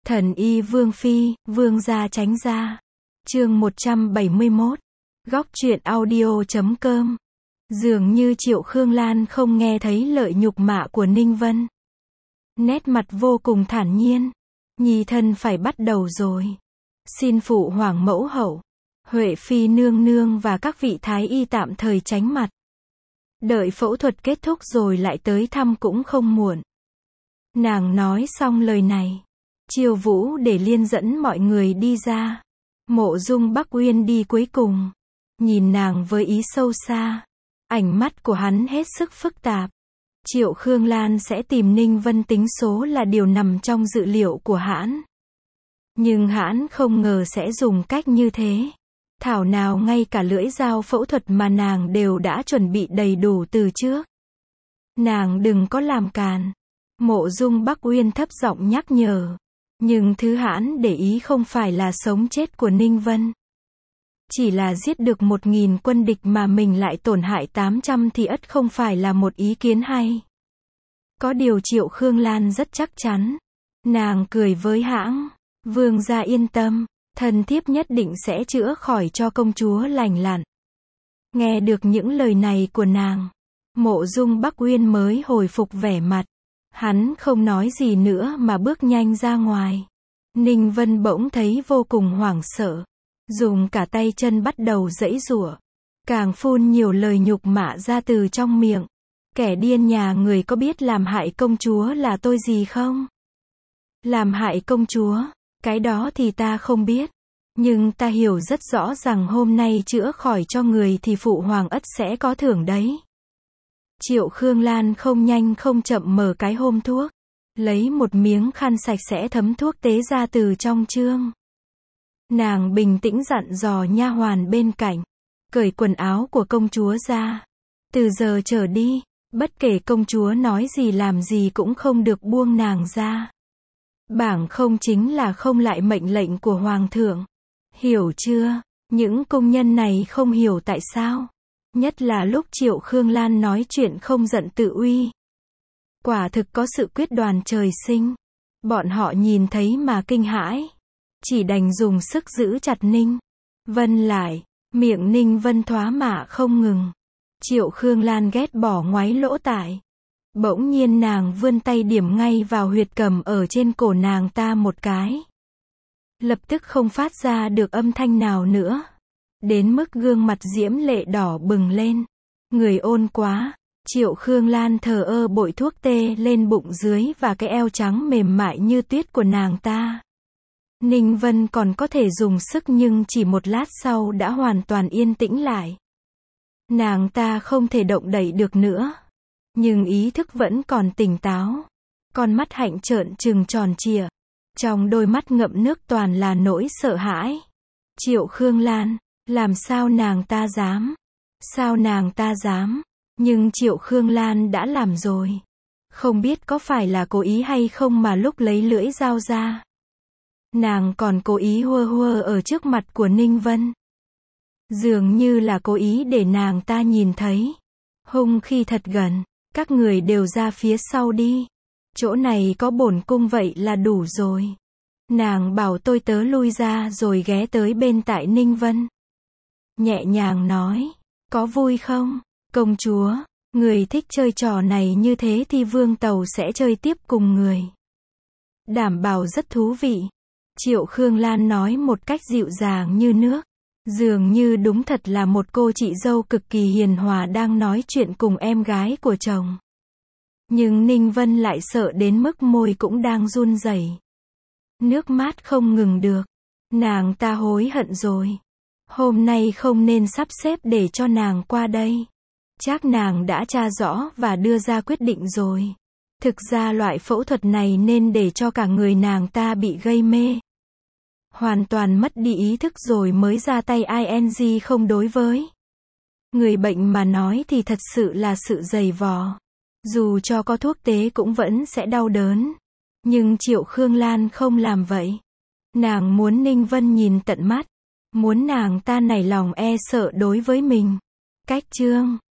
Thần y Vương Phi, Vương gia tránh ra. Chương 171. Góc truyện audio.com. Dường như Triệu Khương Lan không nghe thấy lời nhục mạ của Ninh Vân. Nét mặt vô cùng thản nhiên. Nhi thân phải bắt đầu rồi. Xin phụ hoàng mẫu hậu, Huệ Phi nương nương và các vị thái y tạm thời tránh mặt. Đợi phẫu thuật kết thúc rồi lại tới thăm cũng không muộn. Nàng nói xong lời này, Triều Vũ để Liên dẫn mọi người đi ra. Mộ Dung Bắc Uyên đi cuối cùng, nhìn nàng với ý sâu xa. Ánh mắt của hắn hết sức phức tạp. Triệu Khương Lan sẽ tìm Ninh Vân tính số là điều nằm trong dự liệu của hãn. Nhưng hãn không ngờ sẽ dùng cách như thế. Thảo nào ngay cả lưỡi dao phẫu thuật mà nàng đều đã chuẩn bị đầy đủ từ trước. Nàng đừng có làm càn. Mộ Dung Bắc Uyên thấp giọng nhắc nhở. Nhưng thứ hãn để ý không phải là sống chết của Ninh Vân. Chỉ là giết được 1000 quân địch mà mình lại tổn hại 800 thì ắt không phải là một ý kiến hay. Có điều Triệu Khương Lan rất chắc chắn. Nàng cười với hãng. Vương gia yên tâm, thần thiếp nhất định sẽ chữa khỏi cho công chúa lành lặn. Nghe được những lời này của nàng, Mộ Dung Bắc Uyên mới hồi phục vẻ mặt. Hắn không nói gì nữa mà bước nhanh ra ngoài. Ninh Vân bỗng thấy vô cùng hoảng sợ. Dùng cả tay chân bắt đầu giãy giụa. Càng phun nhiều lời nhục mạ ra từ trong miệng. Kẻ điên nhà người có biết làm hại công chúa là tôi gì không? Làm hại công chúa, cái đó thì ta không biết. Nhưng ta hiểu rất rõ rằng hôm nay chữa khỏi cho người thì phụ hoàng ắt sẽ có thưởng đấy. Triệu Khương Lan không nhanh không chậm mở cái hôm thuốc. Lấy một miếng khăn sạch sẽ thấm thuốc tế ra từ trong chương. Nàng bình tĩnh dặn dò nha hoàn bên cạnh. Cởi quần áo của công chúa ra. Từ giờ trở đi, bất kể công chúa nói gì làm gì cũng không được buông nàng ra. Bảng không chính là không lại mệnh lệnh của hoàng thượng. Hiểu chưa? Những công nhân này không hiểu tại sao. Nhất là lúc Triệu Khương Lan nói chuyện không giận tự uy. Quả thực có sự quyết đoán trời sinh. Bọn họ nhìn thấy mà kinh hãi. Chỉ đành dùng sức giữ chặt Ninh Vân lại. Miệng Ninh Vân thoá mạ không ngừng. Triệu Khương Lan ghét bỏ ngoáy lỗ tai. Bỗng nhiên nàng vươn tay điểm ngay vào huyệt cầm ở trên cổ nàng ta một cái. Lập tức không phát ra được âm thanh nào nữa. Đến mức gương mặt diễm lệ đỏ bừng lên. Người ôn quá. Triệu Khương Lan thờ ơ bội thuốc tê lên bụng dưới và cái eo trắng mềm mại như tuyết của nàng ta. Ninh Vân còn có thể dùng sức nhưng chỉ một lát sau đã hoàn toàn yên tĩnh lại. Nàng ta không thể động đậy được nữa. Nhưng ý thức vẫn còn tỉnh táo. Con mắt hạnh trợn trừng tròn trịa. Trong đôi mắt ngậm nước toàn là nỗi sợ hãi. Triệu Khương Lan, làm sao nàng ta dám? Sao nàng ta dám? Nhưng Triệu Khương Lan đã làm rồi. Không biết có phải là cố ý hay không mà lúc lấy lưỡi dao ra. Nàng còn cố ý hua hua ở trước mặt của Ninh Vân. Dường như là cố ý để nàng ta nhìn thấy. Hung khi thật gần, các người đều ra phía sau đi. Chỗ này có bổn cung vậy là đủ rồi. Nàng bảo tôi tớ lui ra rồi ghé tới bên tại Ninh Vân. Nhẹ nhàng nói, có vui không, công chúa, người thích chơi trò này như thế thì Vương Tàu sẽ chơi tiếp cùng người. Đảm bảo rất thú vị. Triệu Khương Lan nói một cách dịu dàng như nước. Dường như đúng thật là một cô chị dâu cực kỳ hiền hòa đang nói chuyện cùng em gái của chồng. Nhưng Ninh Vân lại sợ đến mức môi cũng đang run rẩy. Nước mắt không ngừng được. Nàng ta hối hận rồi. Hôm nay không nên sắp xếp để cho nàng qua đây. Chắc nàng đã tra rõ và đưa ra quyết định rồi. Thực ra loại phẫu thuật này nên để cho cả người nàng ta bị gây mê. Hoàn toàn mất đi ý thức rồi mới ra tay ing không đối với. Người bệnh mà nói thì thật sự là sự dày vò. Dù cho có thuốc tế cũng vẫn sẽ đau đớn. Nhưng Triệu Khương Lan không làm vậy. Nàng muốn Ninh Vân nhìn tận mắt. Muốn nàng ta nảy lòng e sợ đối với mình. Cách chương